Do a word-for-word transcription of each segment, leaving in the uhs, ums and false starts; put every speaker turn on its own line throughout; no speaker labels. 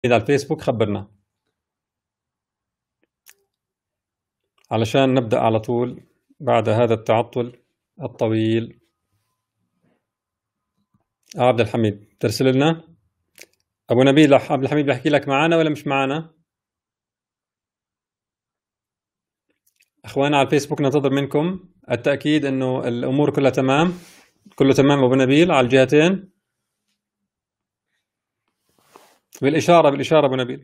على الفيسبوك خبرنا علشان نبدأ على طول بعد هذا التعطل الطويل. عبد الحميد ترسل لنا. أبو نبيل، عبد الحميد بحكي لك معنا ولا مش معنا؟ أخوانا على الفيسبوك ننتظر منكم التأكيد أنه الأمور كلها تمام. كله تمام أبو نبيل على الجهتين؟ بالإشارة بالإشارة أبو نبيل.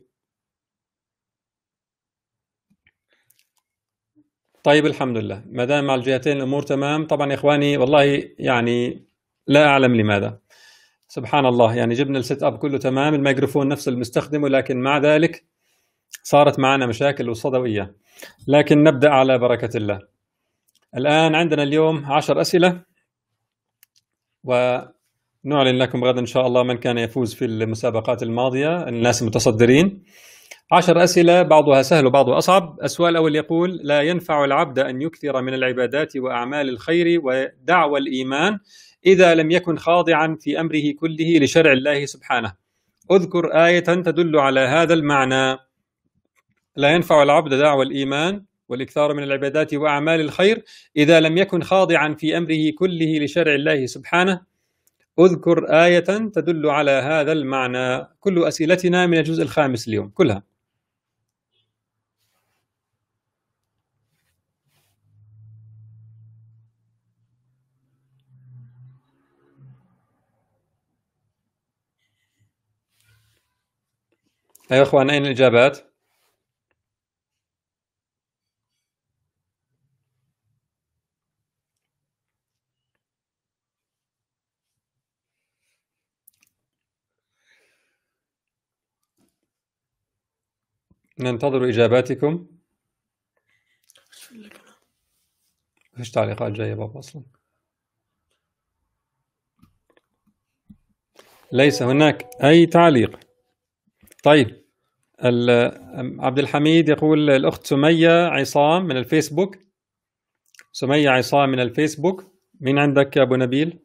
طيب الحمد لله، ما دام على الجهتين الأمور تمام. طبعا يا إخواني والله يعني لا أعلم لماذا، سبحان الله، يعني جبنا السيت أب كله تمام، الميكروفون نفس المستخدم، ولكن مع ذلك صارت معنا مشاكل وصدى وإياه. لكن نبدأ على بركة الله. الآن عندنا اليوم عشر أسئلة، ونعلن لكم غدا إن شاء الله من كان يفوز في المسابقات الماضية، الناس المتصدرين. عشر أسئلة، بعضها سهل وبعضها أصعب. السؤال الأول يقول: لا ينفع العبد أن يكثر من العبادات وأعمال الخير ودعوى الإيمان إذا لم يكن خاضعا في أمره كله لشرع الله سبحانه. اذكر آية تدل على هذا المعنى. لا ينفع العبد دعوى الإيمان والإكثار من العبادات وأعمال الخير إذا لم يكن خاضعا في أمره كله لشرع الله سبحانه. اذكر آية تدل على هذا المعنى. كل أسئلتنا من الجزء الخامس اليوم كلها. أيها أخوان، أين الإجابات؟ ننتظر إجاباتكم. فيش تعليقات جاية بابا أصلا، ليس هناك أي تعليق. طيب، عبد الحميد يقول: الأخت سمية عصام من الفيسبوك. سمية عصام من الفيسبوك. مين عندك يا أبو نبيل؟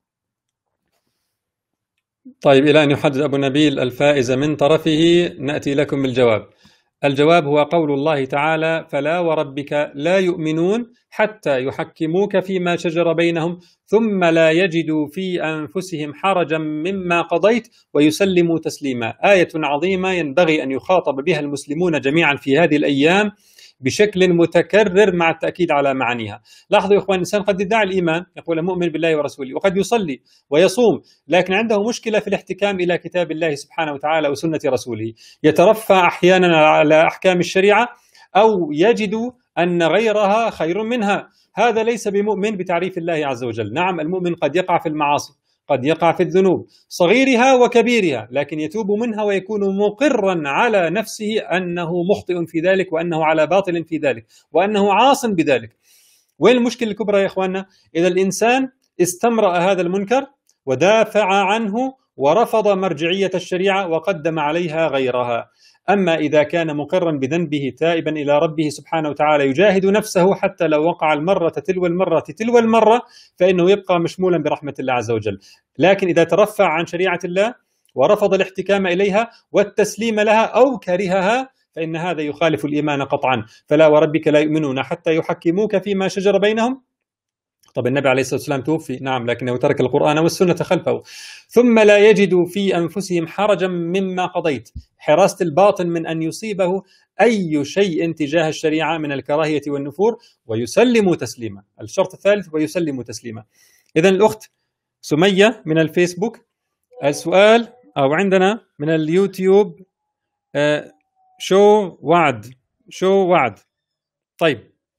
طيب، إلى أن يحدد أبو نبيل الفائز من طرفه نأتي لكم بالجواب. الجواب هو قول الله تعالى: فلا وربك لا يؤمنون حتى يحكموك فيما شجر بينهم ثم لا يجدوا في أنفسهم حرجا مما قضيت ويسلموا تسليما. آية عظيمة ينبغي أن يخاطب بها المسلمون جميعا في هذه الأيام بشكل متكرر مع التأكيد على معانيها. لاحظوا يا إخوان، الإنسان قد يدعي الإيمان، يقول مؤمن بالله ورسوله، وقد يصلي ويصوم، لكن عنده مشكلة في الاحتكام إلى كتاب الله سبحانه وتعالى وسنة رسوله. يترفع أحيانا على أحكام الشريعة أو يجد أن غيرها خير منها. هذا ليس بمؤمن بتعريف الله عز وجل. نعم، المؤمن قد يقع في المعاصي، قد يقع في الذنوب صغيرها وكبيرها، لكن يتوب منها ويكون مقرا على نفسه أنه مخطئ في ذلك، وأنه على باطل في ذلك، وأنه عاص بذلك. وين المشكلة الكبرى يا إخواننا؟ إذا الإنسان استمرأ هذا المنكر ودافع عنه ورفض مرجعية الشريعة وقدم عليها غيرها. أما إذا كان مقرا بذنبه تائبا إلى ربه سبحانه وتعالى يجاهد نفسه حتى لو وقع المرة تلو المرة تلو المرة، فإنه يبقى مشمولا برحمة الله عز وجل. لكن إذا ترفع عن شريعة الله ورفض الاحتكام إليها والتسليم لها أو كرهها، فإن هذا يخالف الإيمان قطعا. فلا وربك لا يؤمنون حتى يحكموك فيما شجر بينهم. طب النبي عليه الصلاة والسلام توفي، نعم، لكنه ترك القرآن والسنة خلفه. ثم لا يجدوا في أنفسهم حرجا مما قضيت، حراسة الباطن من أن يصيبه أي شيء تجاه الشريعة من الكراهية والنفور، ويسلموا تسليما. الشرط الثالث: ويسلموا تسليما. إذن الأخت سمية من الفيسبوك، السؤال أو عندنا من اليوتيوب آه شو وعد شو وعد. طيب،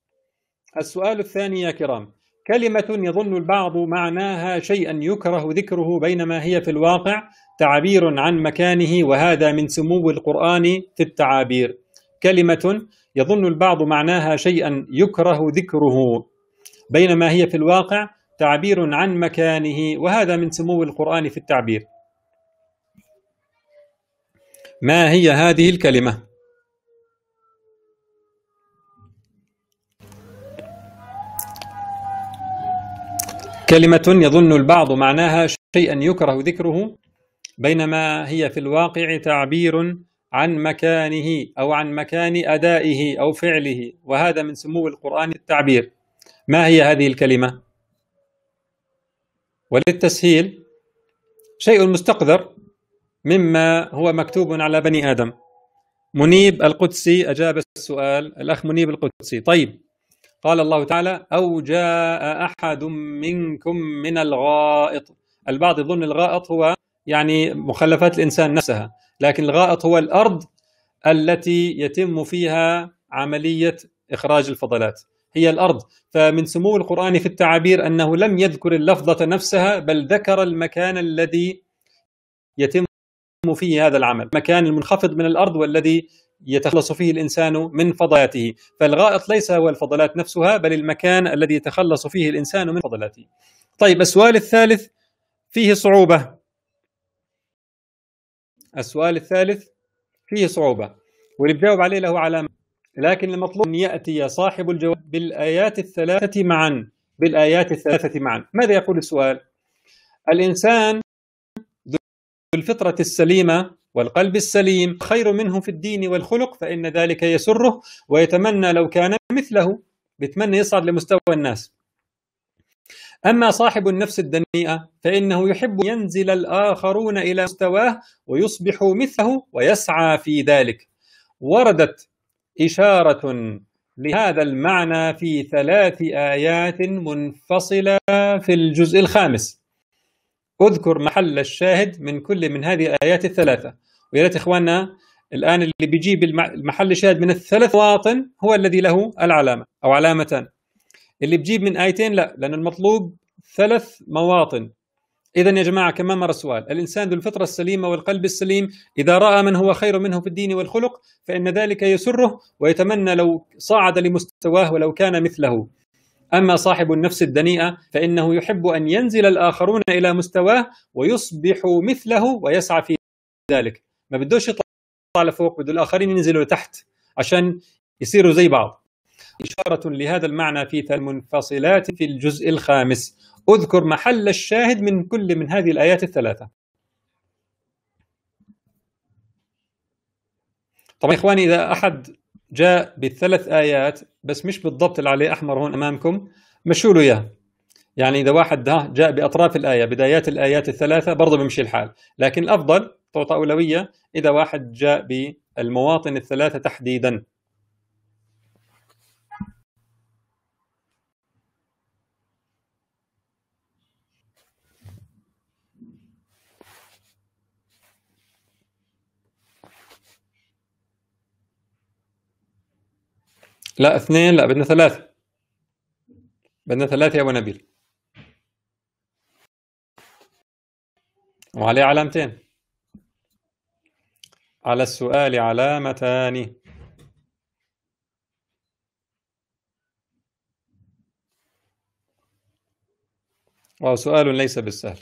السؤال الثاني يا كرام: كلمة يظن البعض معناها شيئا يكره ذكره بينما هي في الواقع تعبير عن مكانه، وهذا من سمو القرآن في التعابير. كلمة يظن البعض معناها شيئا يكره ذكره بينما هي في الواقع تعبير عن مكانه، وهذا من سمو القرآن في التعبير. ما هي هذه الكلمة؟ كلمة يظن البعض معناها شيئا يكره ذكره بينما هي في الواقع تعبير عن مكانه أو عن مكان أدائه أو فعله، وهذا من سمو القرآن التعبير. ما هي هذه الكلمة؟ وللتسهيل شيء مستقذر مما هو مكتوب على بني آدم. منيب القدسي أجاب السؤال، الأخ منيب القدسي. طيب، قال الله تعالى: أو جاء أحد منكم من الغائط. البعض يظن الغائط هو يعني مخلفات الإنسان نفسها، لكن الغائط هو الأرض التي يتم فيها عملية إخراج الفضلات، هي الأرض. فمن سمو القرآن في التعابير أنه لم يذكر اللفظة نفسها، بل ذكر المكان الذي يتم فيه هذا العمل، المكان المنخفض من الأرض والذي يتخلص فيه الإنسان من فضلاته. فالغائط ليس هو الفضلات نفسها، بل المكان الذي يتخلص فيه الإنسان من فضلاته. طيب، السؤال الثالث فيه صعوبة. السؤال الثالث فيه صعوبة، واللي بجاوب عليه له علامة، لكن المطلوب أن يأتي صاحب الجواب بالآيات الثلاثة معا. بالآيات الثلاثة معا. ماذا يقول السؤال؟ الإنسان ذو الفطرة السليمة والقلب السليم خير منه في الدين والخلق، فإن ذلك يسره ويتمنى لو كان مثله، بيتمنى يصعد لمستوى الناس. أما صاحب النفس الدنيئة فإنه يحب ينزل الآخرون إلى مستواه ويصبح مثله ويسعى في ذلك. وردت إشارة لهذا المعنى في ثلاث آيات منفصلة في الجزء الخامس. أذكر محل الشاهد من كل من هذه الآيات الثلاثة، ويا ريت إخواننا الآن اللي بيجيب المحل الشاهد من الثلاث مواطن هو الذي له العلامة أو علامتان. اللي بجيب من آيتين لا، لأن المطلوب ثلاث مواطن. إذن يا جماعة كمان مرة سؤال: الإنسان ذو الفطرة السليمة والقلب السليم إذا رأى من هو خير منه في الدين والخلق فإن ذلك يسره ويتمنى لو صعد لمستواه ولو كان مثله. أما صاحب النفس الدنيئة فإنه يحب أن ينزل الآخرون إلى مستواه ويصبح مثله ويسعى في ذلك. ما بدوش يطلع لفوق، بده الآخرين ينزلوا لتحت عشان يصيروا زي بعض. إشارة لهذا المعنى في ثلاث منفصلات في الجزء الخامس. أذكر محل الشاهد من كل من هذه الآيات الثلاثة. طبعا إخواني، إذا أحد جاء بالثلاث آيات بس مش بالضبط اللي عليه أحمر هون أمامكم، مشوا له إياه. يعني إذا واحد جاء بأطراف الآية بدايات الآيات الثلاثة برضه بيمشي الحال، لكن الأفضل تعطى أولوية إذا واحد جاء بالمواطن الثلاثة تحديدا. لا اثنين، لا بدنا ثلاثة، بدنا ثلاثة يا أبو نبيل، وعليه علامتين. على السؤال علامتان. وهو سؤال ليس بالسهل.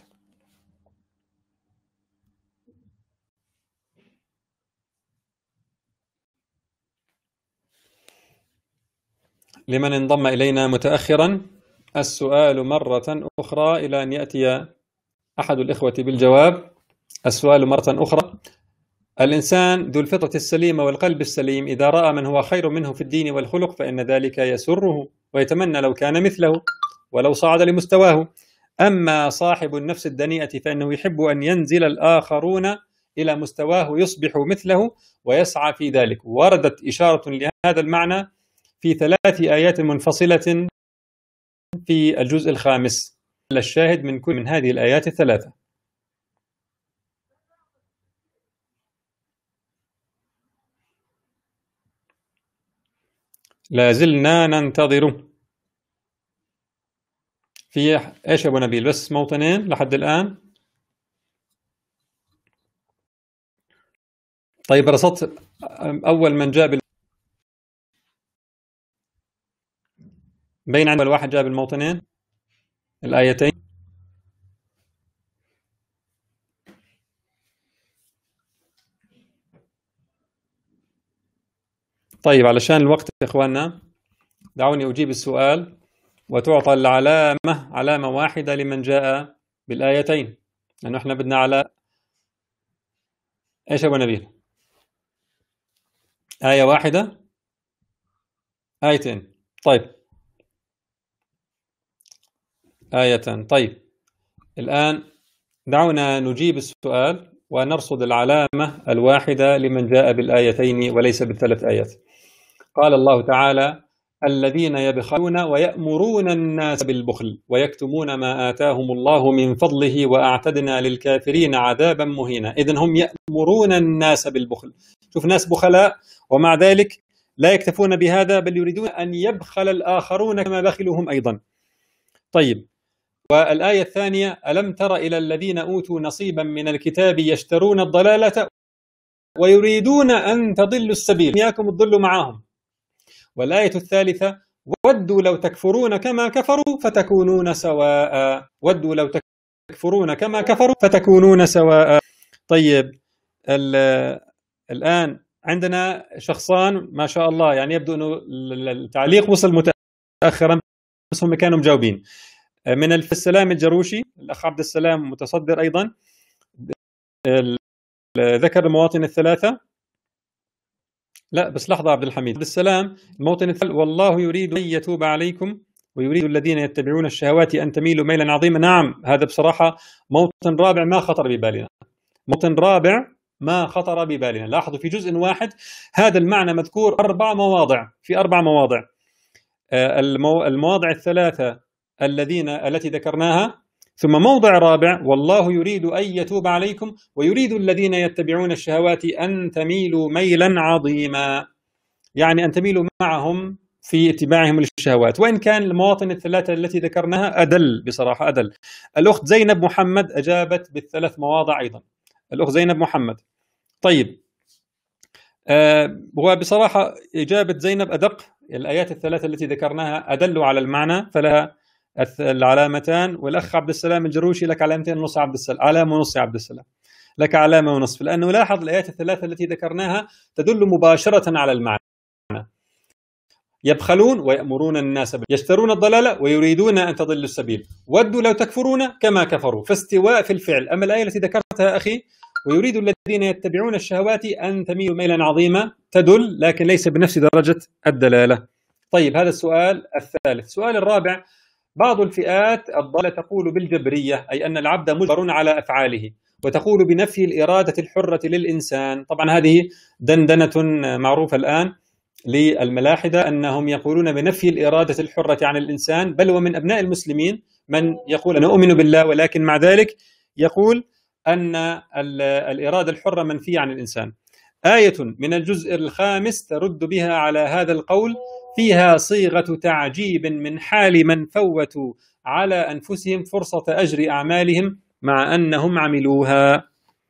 لمن انضم إلينا متأخرا، السؤال مرة أخرى إلى أن يأتي أحد الإخوة بالجواب. السؤال مرة أخرى: الإنسان ذو الفطرة السليمة والقلب السليم إذا رأى من هو خير منه في الدين والخلق فإن ذلك يسره ويتمنى لو كان مثله ولو صعد لمستواه. أما صاحب النفس الدنيئة فإنه يحب أن ينزل الآخرون إلى مستواه ويصبح مثله ويسعى في ذلك. وردت إشارة لهذا المعنى في ثلاث آيات منفصلة في الجزء الخامس. الشاهد من كل من هذه الآيات الثلاثة. لا زلنا ننتظر. في ايش يا ابو نبيل؟ بس موطنين لحد الآن. طيب، رصدت أول من جاب بين عند الواحد جاب الموطنين الآيتين. طيب، علشان الوقت يا إخواننا دعوني أجيب السؤال وتعطى العلامة علامة واحدة لمن جاء بالآيتين، لأنه إحنا بدنا على إيش يا أبو نبيل؟ آية واحدة؟ آيتين؟ طيب، آيتان. طيب، الآن دعونا نجيب السؤال ونرصد العلامة الواحدة لمن جاء بالآيتين وليس بالثلاث آيات. قال الله تعالى: الذين يبخلون ويأمرون الناس بالبخل ويكتمون ما آتاهم الله من فضله وأعتدنا للكافرين عذابا مهينا. إذن هم يأمرون الناس بالبخل. شوف، ناس بخلاء ومع ذلك لا يكتفون بهذا، بل يريدون أن يبخل الآخرون كما بخلوا هم أيضا. طيب، والآية الثانية: ألم تر إلى الذين أوتوا نصيبا من الكتاب يشترون الضلالة ويريدون أن تضلوا السبيل إياكم تضلوا معهم. والآية الثالثة: ودوا لو تكفرون كما كفروا فتكونون سواء. ودوا لو تكفرون كما كفروا فتكونون سواء. طيب، الآن عندنا شخصان ما شاء الله، يعني يبدو أنه التعليق وصل متأخرا بس هم كانوا مجاوبين. من السلام الجروشي، الأخ عبد السلام متصدر أيضا، ذكر المواطن الثلاثة. لا بس لحظة، عبد الحميد. عبد السلام الموطن الثالث: والله يريد أن يتوب عليكم ويريد الذين يتبعون الشهوات أن تميلوا ميلا عظيما. نعم، هذا بصراحة موطن رابع ما خطر ببالنا. موطن رابع ما خطر ببالنا. لاحظوا في جزء واحد هذا المعنى مذكور أربع مواضع، في أربع مواضع. المواضع الثلاثة الذين التي ذكرناها، ثم موضع رابع: والله يريد أن يتوب عليكم ويريد الذين يتبعون الشهوات أن تميلوا ميلا عظيما، يعني أن تميلوا معهم في اتباعهم للشهوات. وإن كان المواطن الثلاثة التي ذكرناها أدل، بصراحة أدل. الأخت زينب محمد أجابت بالثلاث مواضع أيضا، الأخت زينب محمد. طيب، آه وبصراحة إجابة زينب أدق. الآيات الثلاثة التي ذكرناها أدلوا على المعنى فلها العلامتان. والأخ عبد السلام الجروشي لك علامتين ونص. عبد السلام علامة ونص. يا عبد السلام لك علامة ونصف، لأنه لاحظ الآيات الثلاثة التي ذكرناها تدل مباشرة على المعنى. يبخلون ويأمرون الناس، يشترون الضلالة ويريدون أن تضلوا السبيل، ودوا لو تكفرون كما كفروا، فاستواء في الفعل. أما الآية التي ذكرتها أخي: ويريد الذين يتبعون الشهوات أن تميلوا ميلا عظيما، تدل لكن ليس بنفس درجة الدلالة. طيب، هذا السؤال الثالث. السؤال الرابع: بعض الفئات الضالة تقول بالجبرية، أي أن العبد مجبر على أفعاله، وتقول بنفي الإرادة الحرة للإنسان. طبعا هذه دندنة معروفة الآن للملاحدة، أنهم يقولون بنفي الإرادة الحرة عن الإنسان، بل ومن أبناء المسلمين من يقول أنا أؤمن بالله ولكن مع ذلك يقول أن الإرادة الحرة منفية عن الإنسان. آية من الجزء الخامس ترد بها على هذا القول، فيها صيغة تعجيب من حال من فوتوا على أنفسهم فرصة أجر أعمالهم مع أنهم عملوها.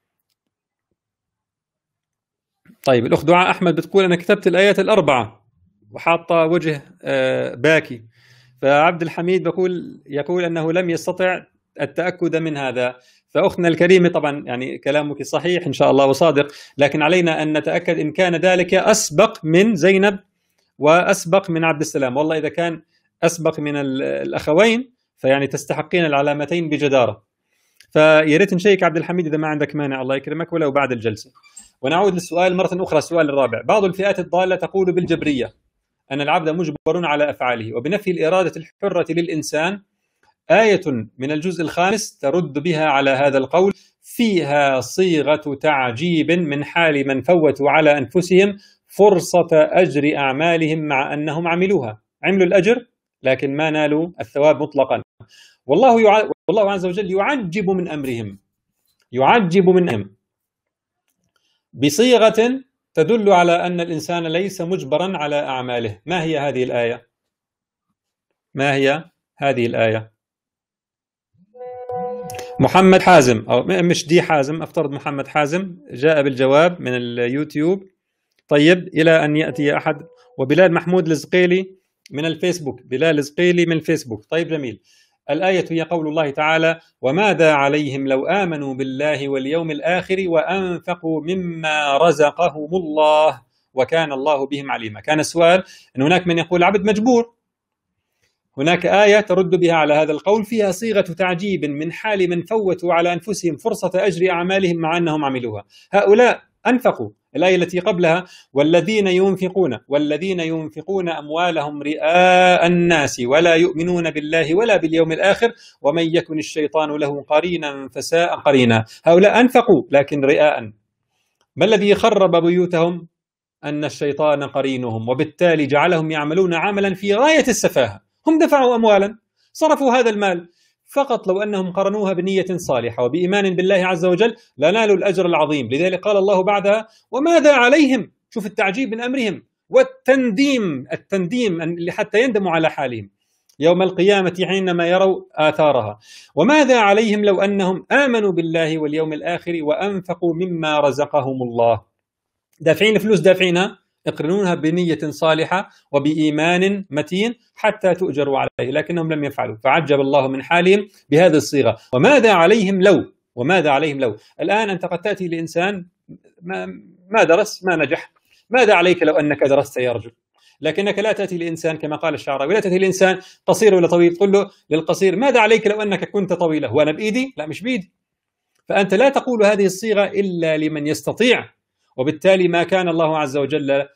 طيب، الأخت دعاء أحمد بتقول أنا كتبت الآيات الأربعة وحاطة وجه باكي. فعبد الحميد بقول يقول أنه لم يستطع التأكد من هذا. فأختنا الكريمة، طبعا يعني كلامك صحيح إن شاء الله وصادق، لكن علينا أن نتأكد إن كان ذلك أسبق من زينب وأسبق من عبد السلام. والله إذا كان أسبق من الأخوين فيعني تستحقين العلامتين بجدارة. فياريت نشيك عبد الحميد إذا ما عندك مانع، الله يكرمك، ولو بعد الجلسة. ونعود للسؤال مرة أخرى، السؤال الرابع: بعض الفئات الضالة تقول بالجبرية، أن العبد مجبر على أفعاله، وبنفي الإرادة الحرة للإنسان. آية من الجزء الخامس ترد بها على هذا القول، فيها صيغة تعجيب من حال من فوتوا على أنفسهم فرصة أجر أعمالهم مع أنهم عملوها. عملوا الأجر لكن ما نالوا الثواب مطلقا. والله يع... والله عز وجل يعجب من أمرهم، يعجب من أمرهم بصيغة تدل على أن الإنسان ليس مجبرا على أعماله. ما هي هذه الآية؟ ما هي هذه الآية؟ محمد حازم، أو مش دي حازم، أفترض محمد حازم جاء بالجواب من اليوتيوب. طيب، إلى أن يأتي أحد. وبلال محمود الزقيلي من الفيسبوك، بلال الزقيلي من الفيسبوك. طيب جميل. الآية هي قول الله تعالى: وماذا عليهم لو آمنوا بالله واليوم الآخر وأنفقوا مما رزقهم الله وكان الله بهم عليما. كان السؤال أن هناك من يقول العبد مجبور، هناك آية ترد بها على هذا القول، فيها صيغة تعجيب من حال من فوتوا على أنفسهم فرصة أجر أعمالهم مع أنهم عملوها. هؤلاء أنفقوا. الآية التي قبلها والذين ينفقون والذين ينفقون أموالهم رئاء الناس ولا يؤمنون بالله ولا باليوم الآخر ومن يكن الشيطان له قرينا فساء قرينا. هؤلاء أنفقوا لكن رئاء. ما الذي خرب بيوتهم؟ أن الشيطان قرينهم، وبالتالي جعلهم يعملون عملا في غاية السفاهة. هم دفعوا أموالا، صرفوا هذا المال، فقط لو أنهم قرنوها بنية صالحة وبإيمان بالله عز وجل لنالوا الأجر العظيم. لذلك قال الله بعدها وماذا عليهم. شوف التعجيب من أمرهم والتنديم، التنديم حتى يندموا على حالهم يوم القيامة حينما يروا آثارها. وماذا عليهم لو أنهم آمنوا بالله واليوم الآخر وأنفقوا مما رزقهم الله. دافعين فلوس، دافعينها، يقرنونها بنية صالحة وبإيمان متين حتى تؤجروا عليه، لكنهم لم يفعلوا. فعجب الله من حالهم بهذه الصيغة. وماذا عليهم لو وماذا عليهم لو. الآن أنت قد تأتي لإنسان ما, ما درس، ما نجح، ماذا عليك لو أنك درست يا رجل؟ لكنك لا تأتي لإنسان كما قال الشعراوي، لا تأتي لإنسان قصير ولا طويل تقول له للقصير ماذا عليك لو أنك كنت طويلا. هو أنا بإيدي؟ لا، مش بإيدي. فأنت لا تقول هذه الصيغة إلا لمن يستطيع، وبالتالي ما كان الله عز وجل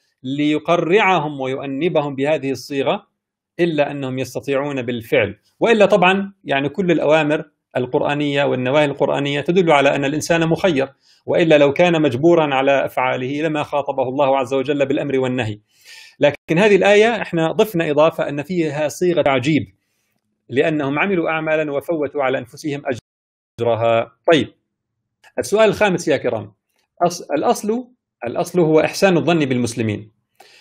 ليقرعهم ويؤنبهم بهذه الصيغة إلا أنهم يستطيعون بالفعل. وإلا طبعا يعني كل الأوامر القرآنية والنواهي القرآنية تدل على أن الإنسان مخير، وإلا لو كان مجبورا على أفعاله لما خاطبه الله عز وجل بالأمر والنهي. لكن هذه الآية احنا ضفنا إضافة أن فيها صيغة تعجيب لأنهم عملوا أعمالا وفوتوا على أنفسهم أجرها. طيب، السؤال الخامس يا كرام، الأصل الأصل هو إحسان الظن بالمسلمين،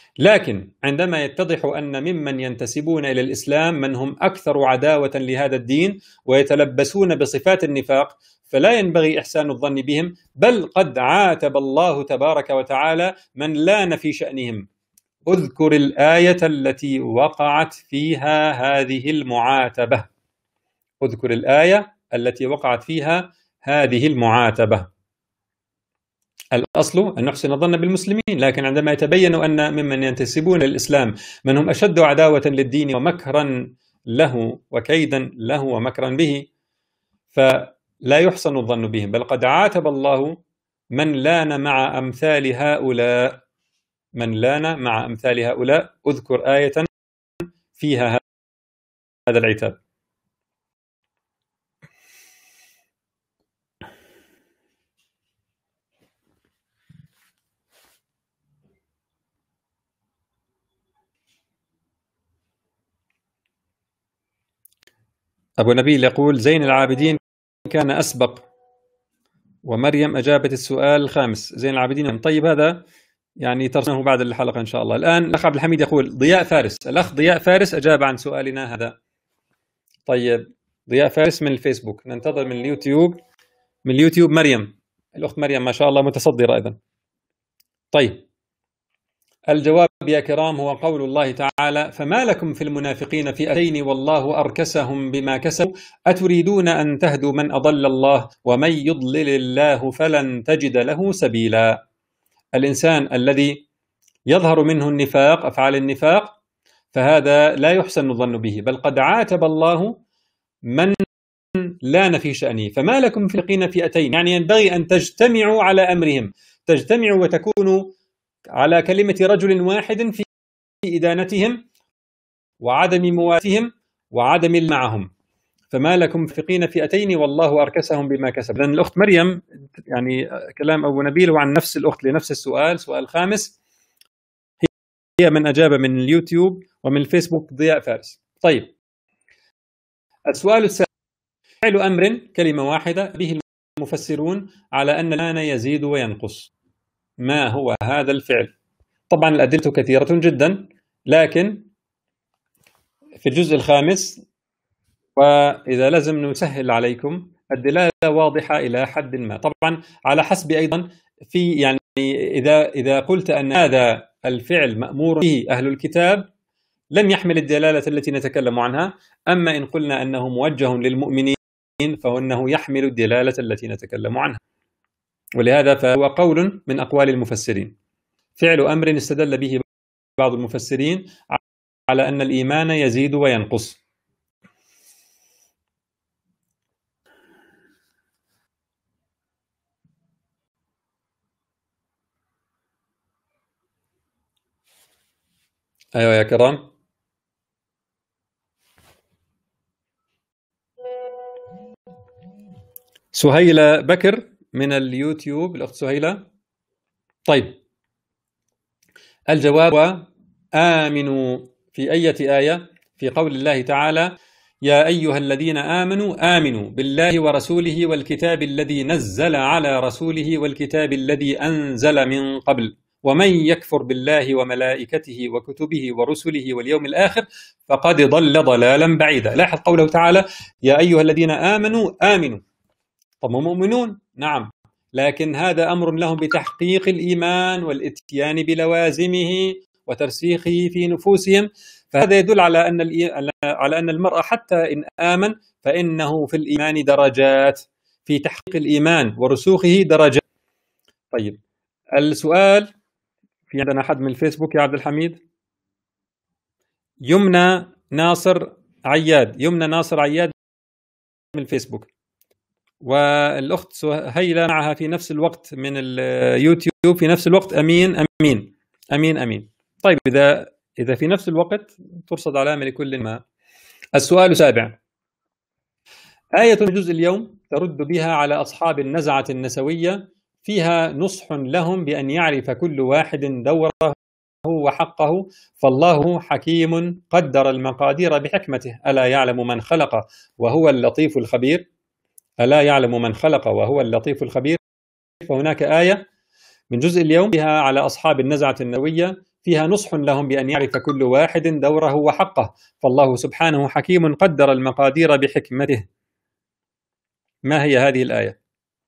لكن عندما يتضح أن ممن ينتسبون إلى الإسلام من هم أكثر عداوة لهذا الدين ويتلبسون بصفات النفاق فلا ينبغي إحسان الظن بهم، بل قد عاتب الله تبارك وتعالى من لان في شأنهم. اذكر الآية التي وقعت فيها هذه المعاتبة. اذكر الآية التي وقعت فيها هذه المعاتبة. الأصل أن نحسن الظن بالمسلمين، لكن عندما يتبين أن ممن ينتسبون للإسلام من هم أشد عداوة للدين ومكرا له وكيدا له ومكرا به فلا يحسن الظن بهم، بل قد عاتب الله من لان مع أمثال هؤلاء من لان مع أمثال هؤلاء. أذكر آية فيها هذا العتاب. أبو نبيل يقول زين العابدين كان أسبق ومريم أجابت السؤال الخامس. زين العابدين، طيب هذا يعني ترسمه بعد الحلقة إن شاء الله. الآن الأخ عبد الحميد يقول ضياء فارس، الأخ ضياء فارس أجاب عن سؤالنا هذا. طيب ضياء فارس من الفيسبوك، ننتظر من اليوتيوب من اليوتيوب مريم، الأخت مريم ما شاء الله متصدرة أيضا. طيب الجواب يا كرام هو قول الله تعالى فما لكم في المنافقين فئتين والله أركسهم بما كسبوا أتريدون أن تهدوا من أضل الله ومن يضلل الله فلن تجد له سبيلا. الإنسان الذي يظهر منه النفاق، أفعال النفاق، فهذا لا يحسن الظن به، بل قد عاتب الله من لان في شأنه. فما لكم في المنافقين فئتين، يعني ينبغي أن تجتمعوا على أمرهم، تجتمعوا وتكونوا على كلمة رجل واحد في إدانتهم وعدم مواتهم وعدم معهم. فما لكم فقين فئتين والله أركسهم بما كسب. لأن الأخت مريم يعني كلام أبو نبيل وعن نفس الأخت لنفس السؤال، سؤال الخامس، هي من أجاب من اليوتيوب ومن الفيسبوك ضياء فارس. طيب السؤال السابع، فعل أمر كلمة واحدة به المفسرون على أن الآن يزيد وينقص. ما هو هذا الفعل؟ طبعا الأدلة كثيرة جدا، لكن في الجزء الخامس وإذا لازم نسهل عليكم الدلالة واضحة إلى حد ما، طبعا على حسب أيضا في يعني إذا إذا قلت أن هذا الفعل مأمور به أهل الكتاب لم يحمل الدلالة التي نتكلم عنها، أما إن قلنا أنه موجه للمؤمنين فإنه يحمل الدلالة التي نتكلم عنها. ولهذا فهو قول من أقوال المفسرين، فعل أمر استدل به بعض المفسرين على أن الإيمان يزيد وينقص. أيوة يا كرام. سهيلة بكر من اليوتيوب، الأخت سهيلة. طيب، الجواب آمنوا في أية آية؟ في قول الله تعالى: يا أيها الذين آمنوا آمنوا بالله ورسوله والكتاب الذي نزل على رسوله والكتاب الذي أنزل من قبل ومن يكفر بالله وملائكته وكتبه ورسله واليوم الآخر فقد ضل ضلالا بعيدا. لاحظ قوله تعالى: يا أيها الذين آمنوا آمنوا. طب هم مؤمنون؟ نعم، لكن هذا أمر لهم بتحقيق الإيمان والإتيان بلوازمه وترسيخه في نفوسهم. فهذا يدل على أن على أن المرء حتى إن آمن فإنه في الإيمان درجات، في تحقيق الإيمان ورسوخه درجات. طيب، السؤال، في عندنا حد من الفيسبوك يا عبد الحميد؟ يمنى ناصر عياد، يمنى ناصر عياد من الفيسبوك، والأخت سهيلة معها في نفس الوقت من اليوتيوب في نفس الوقت. أمين أمين أمين أمين. طيب، إذا إذا في نفس الوقت ترصد علامة لكل ما. السؤال السابع: آية الجزء اليوم ترد بها على أصحاب النزعة النسوية، فيها نصح لهم بأن يعرف كل واحد دوره وحقه، فالله حكيم قدر المقادير بحكمته، ألا يعلم من خلق وهو اللطيف الخبير. ألا يعلم من خلق وهو اللطيف الخبير. فهناك آية من جزء اليوم فيها على أصحاب النزعة النووية، فيها نصح لهم بأن يعرف كل واحد دوره وحقه، فالله سبحانه حكيم قدر المقادير بحكمته. ما هي هذه الآية؟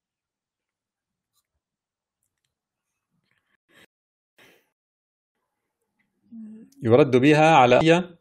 يرد بها على الآية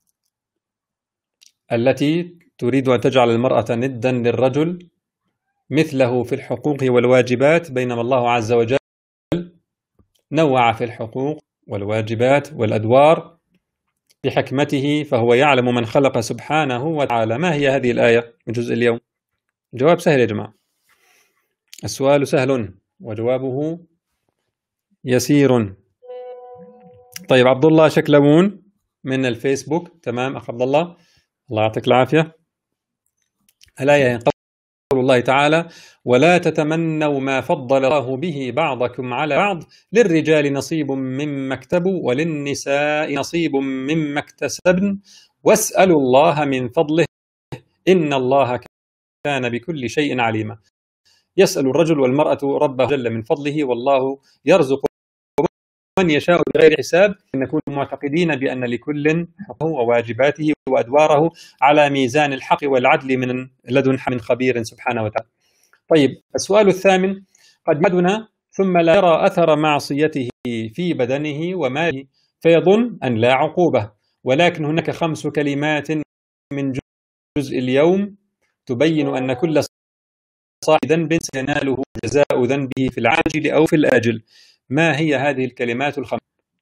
التي تريد أن تجعل المرأة ندا للرجل مثله في الحقوق والواجبات، بينما الله عز وجل نوع في الحقوق والواجبات والأدوار بحكمته، فهو يعلم من خلق سبحانه وتعالى. ما هي هذه الآية من جزء اليوم؟ الجواب سهل يا جماعة، السؤال سهل وجوابه يسير. طيب، عبد الله شكلمون من الفيسبوك. تمام أخ عبد الله، الله يعطيك العافية. الآية قول الله تعالى: ولا تتمنوا ما فضل الله به بعضكم على بعض، للرجال نصيب مما اكتسبوا وللنساء نصيب مما اكتسبن واسألوا الله من فضله إن الله كان بكل شيء عليما. يسأل الرجل والمرأة ربه جل من فضله، والله يرزق من يشاء بغير حساب. نكون معتقدين بأن لكل حقه وواجباته وأدواره على ميزان الحق والعدل من لدن من خبير سبحانه وتعالى. طيب، السؤال الثامن: قد يعدنا ثم لا يرى أثر معصيته في بدنه وماله فيظن أن لا عقوبة، ولكن هناك خمس كلمات من جزء اليوم تبين أن كل صاحب ذنب سيناله جزاء ذنبه في العاجل أو في الآجل. ما هي هذه الكلمات الخمس؟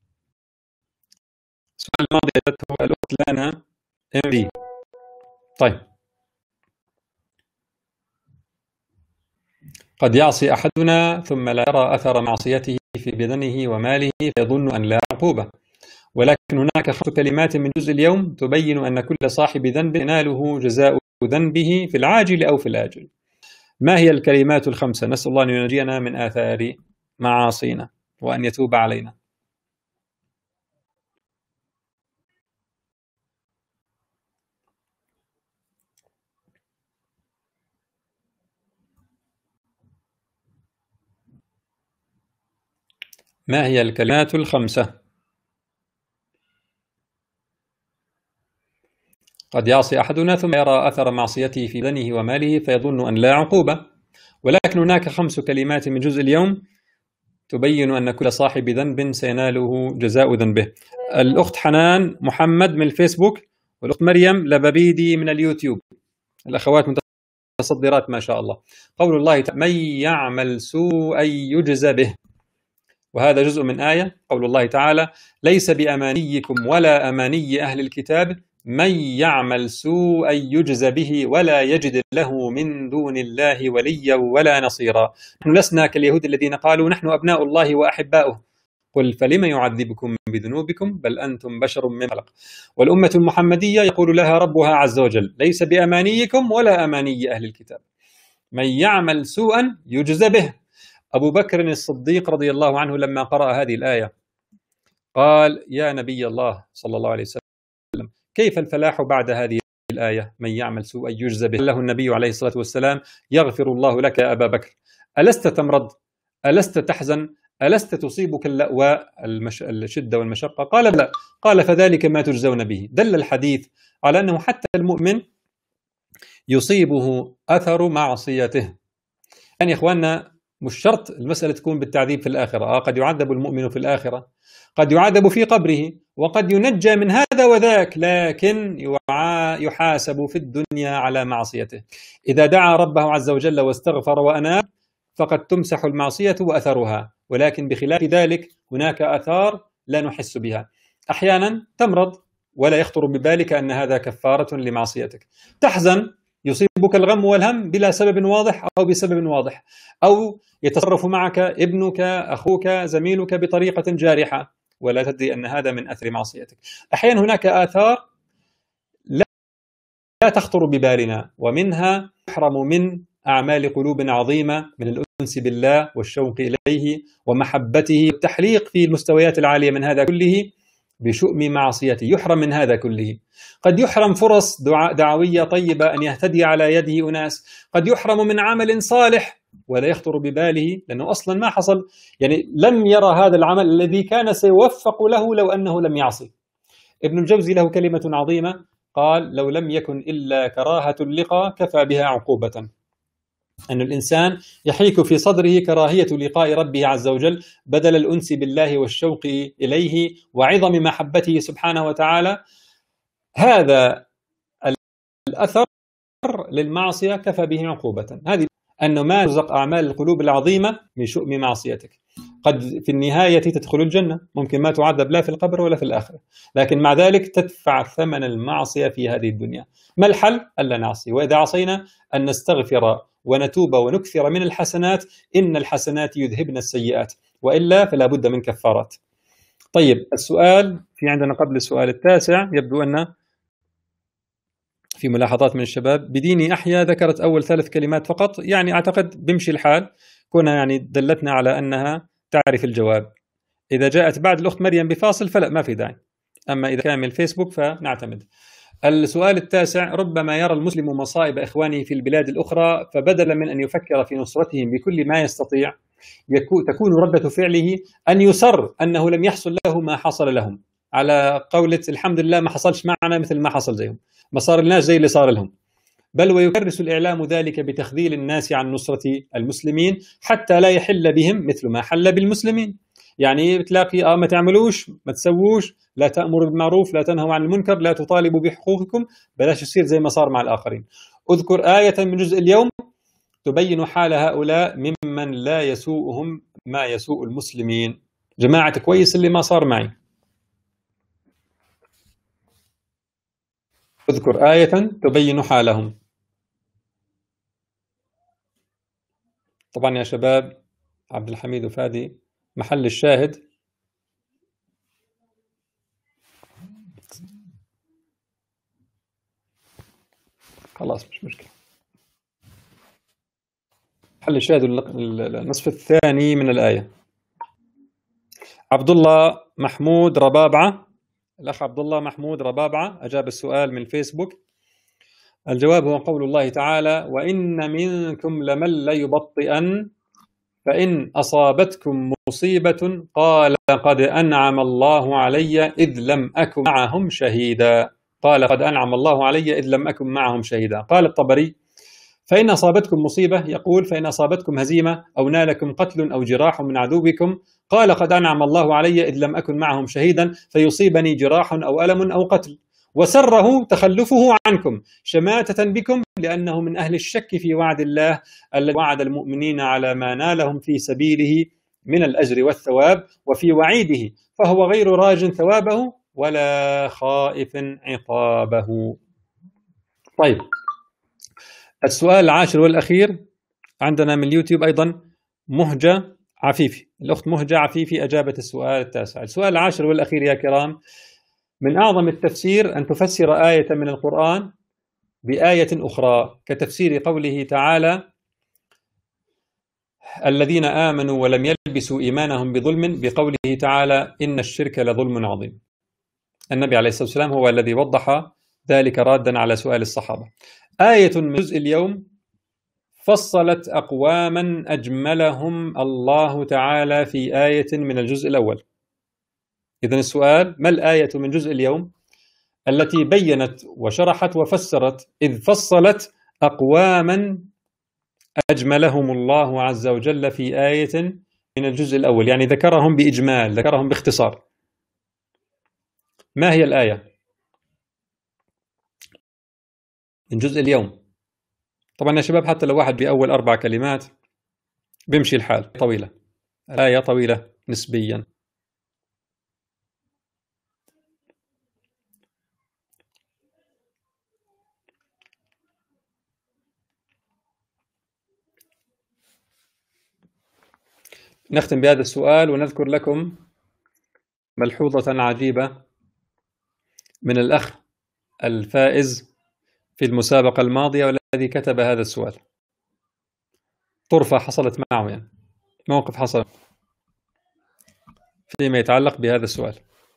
السؤال الماضي أجابته الأخت لانا إم بي. طيب، قد يعصي أحدنا ثم لا يرى أثر معصيته في بدنه وماله فيظن أن لا عقوبة، ولكن هناك خمس كلمات من جزء اليوم تبين أن كل صاحب ذنب يناله جزاء ذنبه في العاجل أو في الآجل. ما هي الكلمات الخمسة؟ نسأل الله أن ينجينا من آثار معاصينا وأن يتوب علينا. ما هي الكلمات الخمسة؟ قد يعصي أحدنا ثم يرى أثر معصيته في بدنه وماله فيظن أن لا عقوبة، ولكن هناك خمس كلمات من جزء اليوم تبين أن كل صاحب ذنب سيناله جزاء ذنبه. الأخت حنان محمد من الفيسبوك، والأخت مريم لبابيدي من اليوتيوب، الأخوات متصدرات ما شاء الله. قول الله تعالى: من يعمل سوءا يجزى به، وهذا جزء من آية قول الله تعالى: ليس بأمانيكم ولا أماني أهل الكتاب من يعمل سوءا يجزى به ولا يجد له من دون الله وليا ولا نصيرا. نحن لسنا كاليهود الذين قالوا نحن أبناء الله وأحباؤه، قل فلم يعذبكم بذنوبكم بل أنتم بشر ممن خلق. والأمة المحمدية يقول لها ربها عز وجل ليس بأمانيكم ولا أماني أهل الكتاب، من يعمل سوءا يجزى به. أبو بكر الصديق رضي الله عنه لما قرأ هذه الآية قال يا نبي الله صلى الله عليه وسلم كيف الفلاح بعد هذه الآية من يعمل سوءا يجزى به؟ له النبي عليه الصلاة والسلام يغفر الله لك يا أبا بكر، ألست تمرض؟ ألست تحزن؟ ألست تصيبك اللأواء المش... الشدة والمشقة؟ قال لا. قال فذلك ما تجزون به. دل الحديث على أنه حتى المؤمن يصيبه أثر معصيته. يعني إخواننا مش شرط المسألة تكون بالتعذيب في الآخرة، آه قد يعذب المؤمن في الآخرة، قد يعذب في قبره، وقد ينجى من هذا وذاك، لكن يحاسب في الدنيا على معصيته. إذا دعا ربه عز وجل واستغفر وأناب فقد تمسح المعصية وأثرها، ولكن بخلاف ذلك هناك آثار لا نحس بها. أحيانا تمرض ولا يخطر ببالك أن هذا كفارة لمعصيتك، تحزن يصيبك الغم والهم بلا سبب واضح أو بسبب واضح، أو يتصرف معك ابنك أخوك زميلك بطريقة جارحة ولا تدري أن هذا من أثر معصيتك. أحيانا هناك آثار لا تخطر ببالنا، ومنها يحرم من أعمال قلوب عظيمة من الأنس بالله والشوق إليه ومحبته والتحليق في المستويات العالية من هذا كله بشؤم معصيته، يحرم من هذا كله. قد يحرم فرص دعوية طيبة أن يهتدي على يده أناس، قد يحرم من عمل صالح ولا يخطر بباله لأنه أصلا ما حصل، يعني لم يرى هذا العمل الذي كان سيوفق له لو أنه لم يعصي. ابن الجوزي له كلمة عظيمة قال لو لم يكن إلا كراهة اللقاء كفى بها عقوبة. أن الإنسان يحيك في صدره كراهية لقاء ربه عز وجل بدل الأنس بالله والشوق إليه وعظم محبته سبحانه وتعالى، هذا الأثر للمعصية كفى به عقوبة. هذه أنه ما يرزق أعمال القلوب العظيمة من شؤم معصيتك. قد في النهاية تدخل الجنة، ممكن ما تعذب لا في القبر ولا في الآخرة، لكن مع ذلك تدفع ثمن المعصية في هذه الدنيا. ما الحل؟ ألا نعصي، وإذا عصينا أن نستغفر ونتوب ونكثر من الحسنات، إن الحسنات يذهبن السيئات، وإلا فلا بد من كفارات. طيب السؤال في عندنا قبل السؤال التاسع، يبدو أن في ملاحظات من الشباب. بديني أحيا ذكرت أول ثلاث كلمات فقط، يعني أعتقد بمشي الحال، كنا يعني دلتنا على أنها تعرف الجواب. إذا جاءت بعد الأخت مريم بفاصل فلا ما في داعي، أما إذا كان من الفيسبوك فنعتمد. السؤال التاسع: ربما يرى المسلم مصائب إخوانه في البلاد الأخرى، فبدلا من أن يفكر في نصرتهم بكل ما يستطيع تكون ردة فعله أن يسر أنه لم يحصل له ما حصل لهم، على قولة الحمد لله ما حصلش معنا مثل ما حصل زيهم، ما صار لناش زي اللي صار لهم. بل ويكرس الإعلام ذلك بتخذيل الناس عن نصرة المسلمين حتى لا يحل بهم مثل ما حل بالمسلمين. يعني بتلاقي آه ما تعملوش، ما تسووش، لا تأمر بالمعروف، لا تنهوا عن المنكر، لا تطالبوا بحقوقكم، بلاش يصير زي ما صار مع الآخرين. أذكر آية من جزء اليوم تبين حال هؤلاء ممن لا يسوءهم ما يسوء المسلمين. جماعة كويس اللي ما صار معي. أذكر آية تبين حالهم. طبعا يا شباب عبد الحميد وفادي محل الشاهد خلاص مش مشكلة. محل الشاهد النصف الثاني من الآية. عبد الله محمود ربابعة، الأخ عبد الله محمود ربابعة أجاب السؤال من الفيسبوك. الجواب هو قول الله تعالى: وإن منكم لمن ليبطئن فإن أصابتكم مصيبة قال قد أنعم الله علي إذ لم أكن معهم شهيدا. قال قد أنعم الله علي إذ لم أكن معهم شهيدا. قال الطبري: فإن أصابتكم مصيبة، يقول فإن أصابتكم هزيمة أو نالكم قتل أو جراح من عدوكم، قال قد أنعم الله علي إذ لم أكن معهم شهيدا فيصيبني جراح أو ألم أو قتل، وسره تخلفه عنكم شماتة بكم لأنه من أهل الشك في وعد الله الذي وعد المؤمنين على ما نالهم في سبيله من الأجر والثواب، وفي وعيده فهو غير راج ثوابه ولا خائف عقابه. طيب السؤال العاشر والأخير عندنا من اليوتيوب أيضا. مهجة عفيفي، الأخت مهجة عفيفي أجابت السؤال التاسع. السؤال العاشر والأخير يا كرام: من أعظم التفسير أن تفسر آية من القرآن بآية أخرى، كتفسير قوله تعالى: الذين آمنوا ولم يلبسوا إيمانهم بظلم، بقوله تعالى: إن الشرك لظلم عظيم. النبي عليه الصلاة والسلام هو الذي وضح ذلك رادا على سؤال الصحابة. آية من جزء اليوم فصلت أقواما أجملهم الله تعالى في آية من الجزء الأول. إذن السؤال: ما الآية من جزء اليوم التي بينت وشرحت وفسرت إذ فصلت أقواما أجملهم الله عز وجل في آية من الجزء الأول، يعني ذكرهم بإجمال، ذكرهم باختصار. ما هي الآية من جزء اليوم؟ طبعا يا شباب حتى لو واحد بأول أربع كلمات بيمشي الحال. طويلة الآية، طويلة نسبيا. نختم بهذا السؤال ونذكر لكم ملحوظة عجيبة من الأخ الفائز في المسابقة الماضية والذي كتب هذا السؤال. طرفة حصلت معه، يعني موقف حصل فيما يتعلق بهذا السؤال.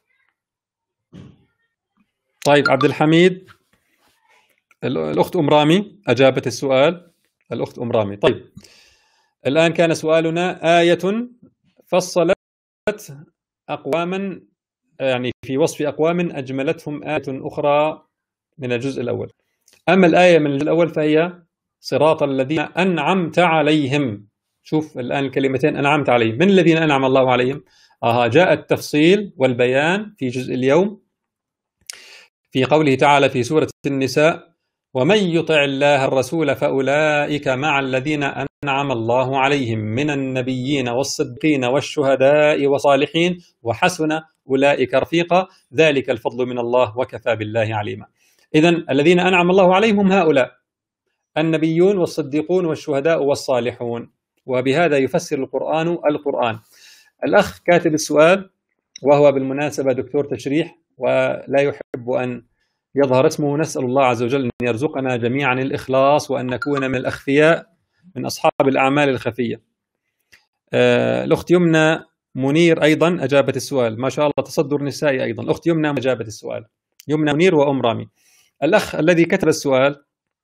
طيب عبد الحميد، الأخت أم رامي أجابت السؤال. الأخت أم رامي. طيب الآن كان سؤالنا: آية فصلت أقواما، يعني في وصف أقوام أجملتهم آية أخرى من الجزء الأول. أما الآية من الجزء الأول فهي صراط الذين أنعمت عليهم. شوف الآن الكلمتين أنعمت عليهم، من الذين أنعم الله عليهم؟ آه جاء التفصيل والبيان في جزء اليوم في قوله تعالى في سورة النساء: ومن يطع الله الرسول فأولئك مع الذين أنعم الله عليهم من النبيين والصديقين والشهداء والصالحين وحسن أولئك رفيقا ذلك الفضل من الله وكفى بالله عليما. إذن الذين أنعم الله عليهم هم هؤلاء النبيون والصديقون والشهداء والصالحون، وبهذا يفسر القرآن القرآن. الأخ كاتب السؤال وهو بالمناسبة دكتور تشريح ولا يحب أن يظهر اسمه، نسأل الله عز وجل أن يرزقنا جميعا الإخلاص وأن نكون من الأخفياء من أصحاب الأعمال الخفية. آه الأخت يمنى منير أيضا أجابت السؤال، ما شاء الله تصدر نسائي أيضا. الأخت يمنى أجابت السؤال، يمنى منير وأم رامي. الأخ الذي كتب السؤال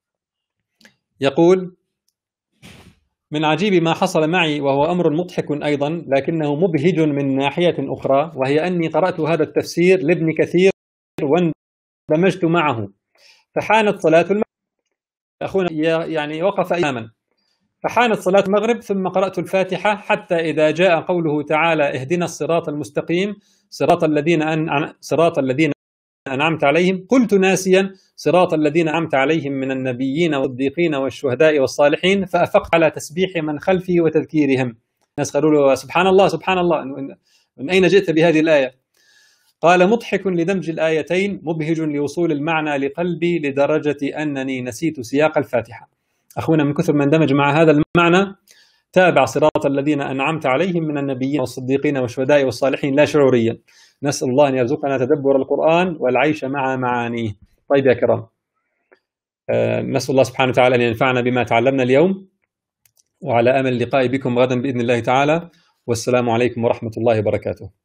يقول: من عجيب ما حصل معي، وهو أمر مضحك أيضا لكنه مبهج من ناحية أخرى، وهي أني قرأت هذا التفسير لابن كثير واندمجت معه، فحانت صلاة المغرب. أخونا يعني وقف إماما، فحانت صلاة المغرب ثم قرأت الفاتحة حتى إذا جاء قوله تعالى: اهدنا الصراط المستقيم صراط الذين أن... صراط الذين أنعمت عليهم، قلت ناسيا صراط الذين أنعمت عليهم من النبيين والصديقين والشهداء والصالحين، فأفقت على تسبيح من خلفي وتذكيرهم. الناس قالوا له: سبحان الله سبحان الله، من أين جئت بهذه الآية؟ قال: مضحك لدمج الآيتين، مبهج لوصول المعنى لقلبي لدرجة أنني نسيت سياق الفاتحة. أخونا من كثر ما اندمج مع هذا المعنى تابع صراط الذين أنعمت عليهم من النبيين والصديقين والشهداء والصالحين لا شعوريا. نسأل الله أن يرزقنا تدبر القرآن والعيش مع معانيه. طيب يا كرام، نسأل الله سبحانه وتعالى أن ينفعنا بما تعلمنا اليوم، وعلى أمل اللقاء بكم غدا بإذن الله تعالى، والسلام عليكم ورحمة الله وبركاته.